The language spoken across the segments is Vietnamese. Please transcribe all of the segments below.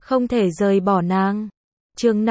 không thể rời bỏ nàng. Chương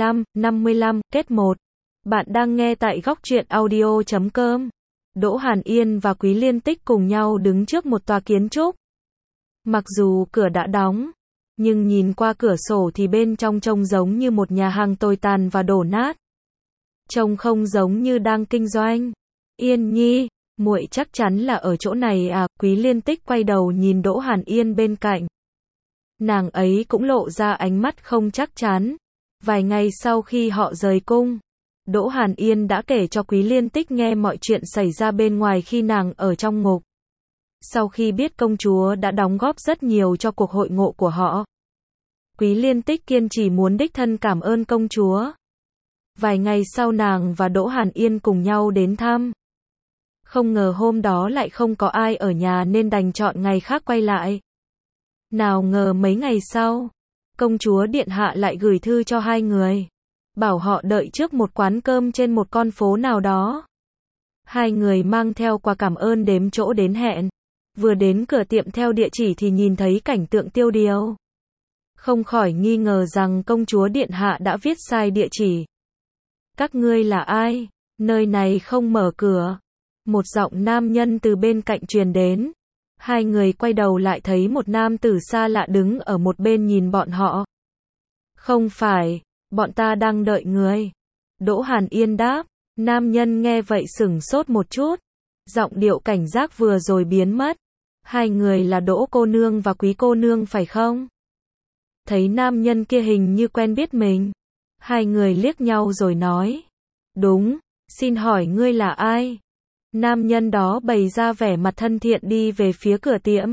55, kết 1. Bạn đang nghe tại góc truyện audio.com. Đỗ Hàn Yên và Quý Liên Tích cùng nhau đứng trước một tòa kiến trúc. Mặc dù cửa đã đóng, nhưng nhìn qua cửa sổ thì bên trong trông giống như một nhà hàng tồi tàn và đổ nát. Trông không giống như đang kinh doanh. Yên Nhi, muội chắc chắn là ở chỗ này à? Quý Liên Tích quay đầu nhìn Đỗ Hàn Yên bên cạnh. Nàng ấy cũng lộ ra ánh mắt không chắc chắn. Vài ngày sau khi họ rời cung, Đỗ Hàn Yên đã kể cho Quý Liên Tích nghe mọi chuyện xảy ra bên ngoài khi nàng ở trong ngục. Sau khi biết công chúa đã đóng góp rất nhiều cho cuộc hội ngộ của họ, Quý Liên Tích kiên trì muốn đích thân cảm ơn công chúa. Vài ngày sau nàng và Đỗ Hàn Yên cùng nhau đến thăm. Không ngờ hôm đó lại không có ai ở nhà nên đành chọn ngày khác quay lại. Nào ngờ mấy ngày sau, công chúa điện hạ lại gửi thư cho hai người, bảo họ đợi trước một quán cơm trên một con phố nào đó. Hai người mang theo quà cảm ơn đếm chỗ đến hẹn. Vừa đến cửa tiệm theo địa chỉ thì nhìn thấy cảnh tượng tiêu điều. Không khỏi nghi ngờ rằng công chúa điện hạ đã viết sai địa chỉ. Các ngươi là ai? Nơi này không mở cửa. Một giọng nam nhân từ bên cạnh truyền đến. Hai người quay đầu lại thấy một nam tử xa lạ đứng ở một bên nhìn bọn họ. Không phải, bọn ta đang đợi người. Đỗ Hàn Yên đáp. Nam nhân nghe vậy sửng sốt một chút. Giọng điệu cảnh giác vừa rồi biến mất. Hai người là Đỗ cô nương và Quý cô nương phải không? Thấy nam nhân kia hình như quen biết mình. Hai người liếc nhau rồi nói. Đúng, xin hỏi ngươi là ai? Nam nhân đó bày ra vẻ mặt thân thiện đi về phía cửa tiệm.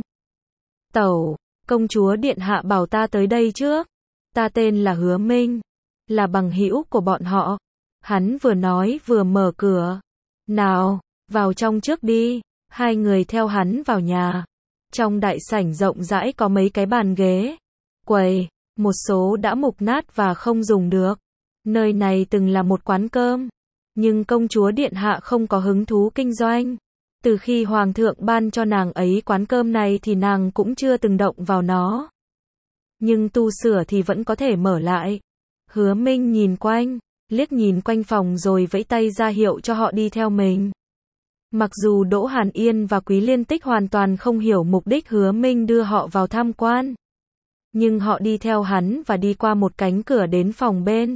Tẩu, công chúa điện hạ bảo ta tới đây trước. Ta tên là Hứa Minh, là bằng hữu của bọn họ. Hắn vừa nói vừa mở cửa. Nào, vào trong trước đi. Hai người theo hắn vào nhà. Trong đại sảnh rộng rãi có mấy cái bàn ghế, quầy, một số đã mục nát và không dùng được. Nơi này từng là một quán cơm, nhưng công chúa điện hạ không có hứng thú kinh doanh. Từ khi hoàng thượng ban cho nàng ấy quán cơm này thì nàng cũng chưa từng động vào nó. Nhưng tu sửa thì vẫn có thể mở lại. Hứa Minh nhìn quanh, liếc nhìn quanh phòng rồi vẫy tay ra hiệu cho họ đi theo mình. Mặc dù Đỗ Hàn Yên và Quý Liên Tích hoàn toàn không hiểu mục đích Hứa Minh đưa họ vào tham quan, nhưng họ đi theo hắn và đi qua một cánh cửa đến phòng bên.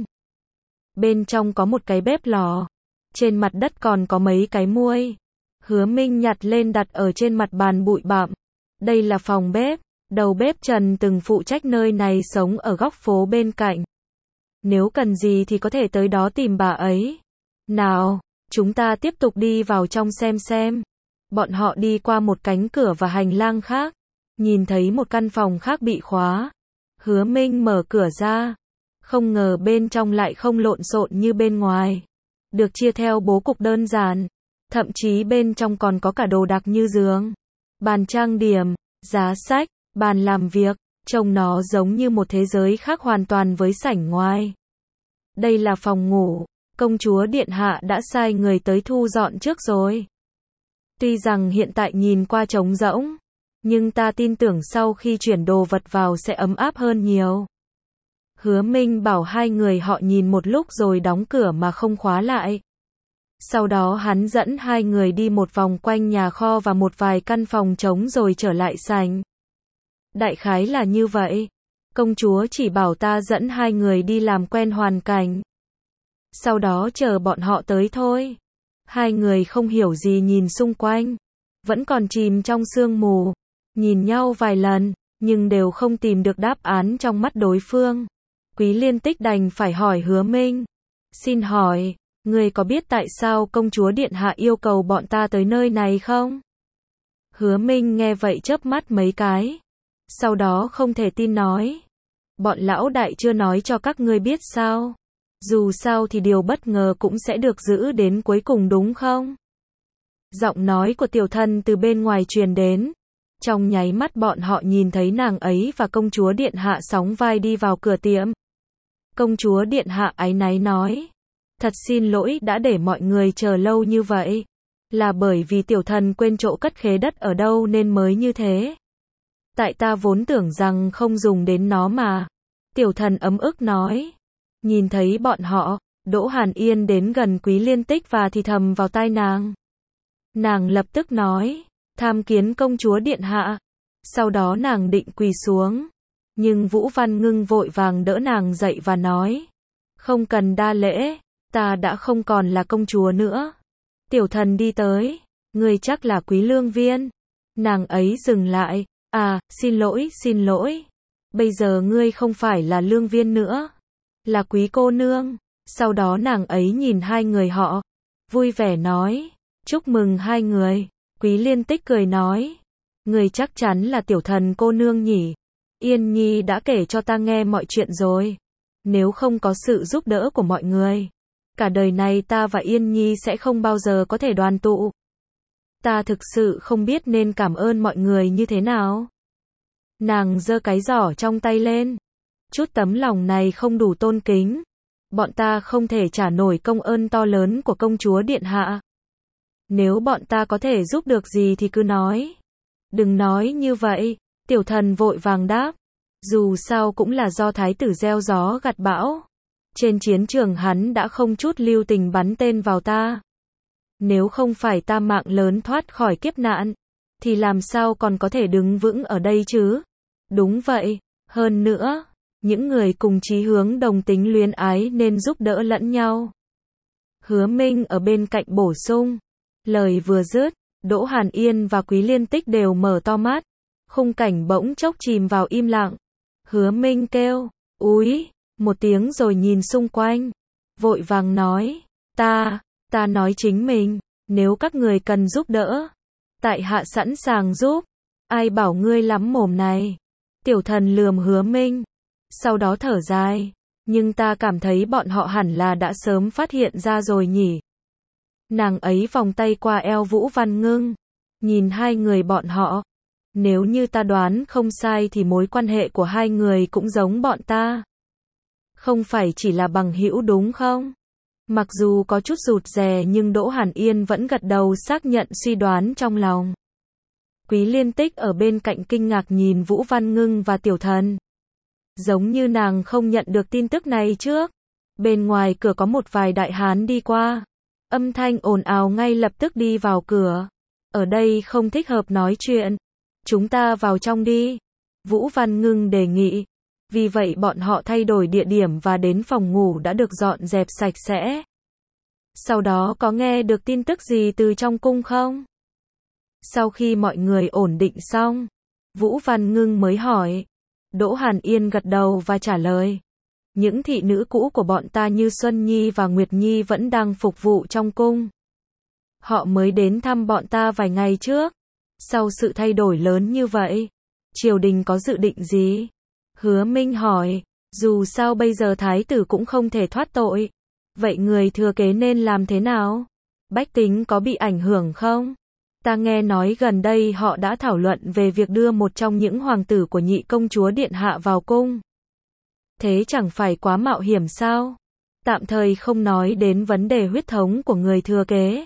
Bên trong có một cái bếp lò, trên mặt đất còn có mấy cái muôi. Hứa Minh nhặt lên đặt ở trên mặt bàn bụi bặm. Đây là phòng bếp, đầu bếp Trần từng phụ trách nơi này sống ở góc phố bên cạnh. Nếu cần gì thì có thể tới đó tìm bà ấy. Nào, chúng ta tiếp tục đi vào trong xem. Bọn họ đi qua một cánh cửa và hành lang khác, nhìn thấy một căn phòng khác bị khóa. Hứa Minh mở cửa ra, không ngờ bên trong lại không lộn xộn như bên ngoài, được chia theo bố cục đơn giản, thậm chí bên trong còn có cả đồ đạc như giường, bàn trang điểm, giá sách, bàn làm việc, trông nó giống như một thế giới khác hoàn toàn với sảnh ngoài. Đây là phòng ngủ, công chúa điện hạ đã sai người tới thu dọn trước rồi. Tuy rằng hiện tại nhìn qua trống rỗng, nhưng ta tin tưởng sau khi chuyển đồ vật vào sẽ ấm áp hơn nhiều. Hứa Minh bảo hai người họ nhìn một lúc rồi đóng cửa mà không khóa lại. Sau đó hắn dẫn hai người đi một vòng quanh nhà kho và một vài căn phòng trống rồi trở lại sảnh. Đại khái là như vậy. Công chúa chỉ bảo ta dẫn hai người đi làm quen hoàn cảnh. Sau đó chờ bọn họ tới thôi. Hai người không hiểu gì nhìn xung quanh, vẫn còn chìm trong sương mù, nhìn nhau vài lần, nhưng đều không tìm được đáp án trong mắt đối phương. Quý Liên Tích đành phải hỏi Hứa Minh. Xin hỏi, người có biết tại sao công chúa điện hạ yêu cầu bọn ta tới nơi này không? Hứa Minh nghe vậy chớp mắt mấy cái. Sau đó không thể tin nói. Bọn lão đại chưa nói cho các ngươi biết sao? Dù sao thì điều bất ngờ cũng sẽ được giữ đến cuối cùng đúng không? Giọng nói của tiểu thần từ bên ngoài truyền đến. Trong nháy mắt bọn họ nhìn thấy nàng ấy và công chúa điện hạ sóng vai đi vào cửa tiệm. Công chúa điện hạ áy náy nói. Thật xin lỗi đã để mọi người chờ lâu như vậy. Là bởi vì tiểu thần quên chỗ cất khế đất ở đâu nên mới như thế. Tại ta vốn tưởng rằng không dùng đến nó mà. Tiểu thần ấm ức nói. Nhìn thấy bọn họ, Đỗ Hàn Yên đến gần Quý Liên Tích và thì thầm vào tai nàng. Nàng lập tức nói, tham kiến công chúa điện hạ. Sau đó nàng định quỳ xuống. Nhưng Vũ Văn Ngưng vội vàng đỡ nàng dậy và nói. Không cần đa lễ, ta đã không còn là công chúa nữa. Tiểu thần đi tới, ngươi chắc là Quý Lương Viên. Nàng ấy dừng lại, xin lỗi. Bây giờ ngươi không phải là Lương Viên nữa, là Quý cô nương. Sau đó nàng ấy nhìn hai người họ, vui vẻ nói, chúc mừng hai người. Quý Liên Tích cười nói, người chắc chắn là tiểu thần cô nương nhỉ. Yên Nhi đã kể cho ta nghe mọi chuyện rồi. Nếu không có sự giúp đỡ của mọi người, cả đời này ta và Yên Nhi sẽ không bao giờ có thể đoàn tụ. Ta thực sự không biết nên cảm ơn mọi người như thế nào. Nàng giơ cái giỏ trong tay lên. Chút tấm lòng này không đủ tôn kính. Bọn ta không thể trả nổi công ơn to lớn của công chúa điện hạ. Nếu bọn ta có thể giúp được gì thì cứ nói. Đừng nói như vậy, tiểu thần vội vàng đáp. Dù sao cũng là do thái tử gieo gió gặt bão. Trên chiến trường hắn đã không chút lưu tình bắn tên vào ta. Nếu không phải ta mạng lớn thoát khỏi kiếp nạn, thì làm sao còn có thể đứng vững ở đây chứ? Đúng vậy, hơn nữa, những người cùng chí hướng đồng tính luyến ái nên giúp đỡ lẫn nhau. Hứa Minh ở bên cạnh bổ sung. Lời vừa dứt, Đỗ Hàn Yên và Quý Liên Tích đều mở to mắt. Khung cảnh bỗng chốc chìm vào im lặng. Hứa Minh kêu, úi, một tiếng rồi nhìn xung quanh. Vội vàng nói, ta nói chính mình, nếu các người cần giúp đỡ, tại hạ sẵn sàng giúp. Ai bảo ngươi lắm mồm này. Tiểu thần lườm Hứa Minh. Sau đó thở dài. Nhưng ta cảm thấy bọn họ hẳn là đã sớm phát hiện ra rồi nhỉ. Nàng ấy vòng tay qua eo Vũ Văn Ngưng. Nhìn hai người bọn họ. Nếu như ta đoán không sai thì mối quan hệ của hai người cũng giống bọn ta. Không phải chỉ là bằng hữu đúng không? Mặc dù có chút rụt rè nhưng Đỗ Hàn Yên vẫn gật đầu xác nhận suy đoán trong lòng. Quý Liên Tích ở bên cạnh kinh ngạc nhìn Vũ Văn Ngưng và tiểu thần. Giống như nàng không nhận được tin tức này trước. Bên ngoài cửa có một vài đại hán đi qua. Âm thanh ồn ào ngay lập tức đi vào cửa. Ở đây không thích hợp nói chuyện. Chúng ta vào trong đi. Vũ Văn Ngưng đề nghị. Vì vậy bọn họ thay đổi địa điểm và đến phòng ngủ đã được dọn dẹp sạch sẽ. Sau đó có nghe được tin tức gì từ trong cung không? Sau khi mọi người ổn định xong, Vũ Văn Ngưng mới hỏi. Đỗ Hàn Yên gật đầu và trả lời. Những thị nữ cũ của bọn ta như Xuân Nhi và Nguyệt Nhi vẫn đang phục vụ trong cung. Họ mới đến thăm bọn ta vài ngày trước. Sau sự thay đổi lớn như vậy, triều đình có dự định gì? Hứa Minh hỏi. Dù sao bây giờ thái tử cũng không thể thoát tội. Vậy người thừa kế nên làm thế nào? Bách tính có bị ảnh hưởng không? Ta nghe nói gần đây họ đã thảo luận về việc đưa một trong những hoàng tử của nhị công chúa điện hạ vào cung. Thế chẳng phải quá mạo hiểm sao? Tạm thời không nói đến vấn đề huyết thống của người thừa kế.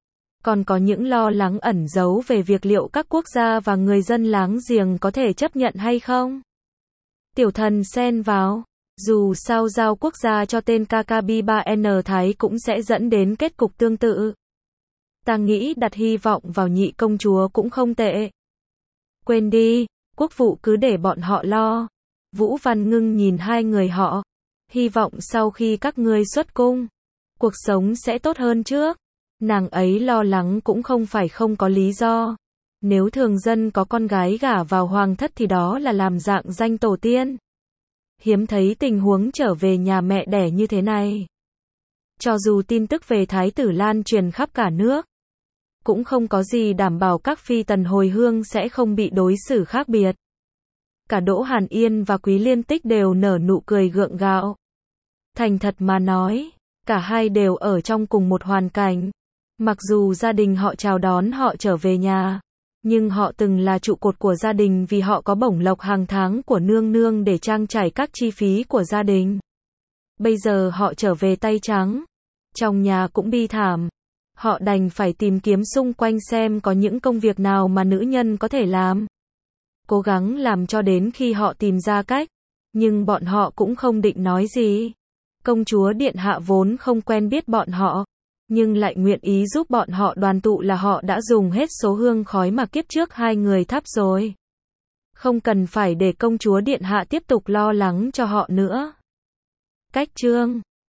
Còn có những lo lắng ẩn giấu về việc liệu các quốc gia và người dân láng giềng có thể chấp nhận hay không? Tiểu thần xen vào. Dù sao giao quốc gia cho tên KKB3N Thái cũng sẽ dẫn đến kết cục tương tự. Ta nghĩ đặt hy vọng vào nhị công chúa cũng không tệ. Quên đi, quốc vụ cứ để bọn họ lo. Vũ Văn Ngưng nhìn hai người họ. Hy vọng sau khi các ngươi xuất cung, cuộc sống sẽ tốt hơn trước. Nàng ấy lo lắng cũng không phải không có lý do. Nếu thường dân có con gái gả vào hoàng thất thì đó là làm rạng danh tổ tiên. Hiếm thấy tình huống trở về nhà mẹ đẻ như thế này. Cho dù tin tức về thái tử lan truyền khắp cả nước, cũng không có gì đảm bảo các phi tần hồi hương sẽ không bị đối xử khác biệt. Cả Đỗ Hàn Yên và Quý Liên Tích đều nở nụ cười gượng gạo. Thành thật mà nói, cả hai đều ở trong cùng một hoàn cảnh. Mặc dù gia đình họ chào đón họ trở về nhà, nhưng họ từng là trụ cột của gia đình vì họ có bổng lộc hàng tháng của nương nương để trang trải các chi phí của gia đình. Bây giờ họ trở về tay trắng. Trong nhà cũng bi thảm. Họ đành phải tìm kiếm xung quanh xem có những công việc nào mà nữ nhân có thể làm. Cố gắng làm cho đến khi họ tìm ra cách. Nhưng bọn họ cũng không định nói gì. Công chúa điện hạ vốn không quen biết bọn họ, nhưng lại nguyện ý giúp bọn họ đoàn tụ là họ đã dùng hết số hương khói mà kiếp trước hai người thắp rồi. Không cần phải để công chúa điện hạ tiếp tục lo lắng cho họ nữa. Cách chương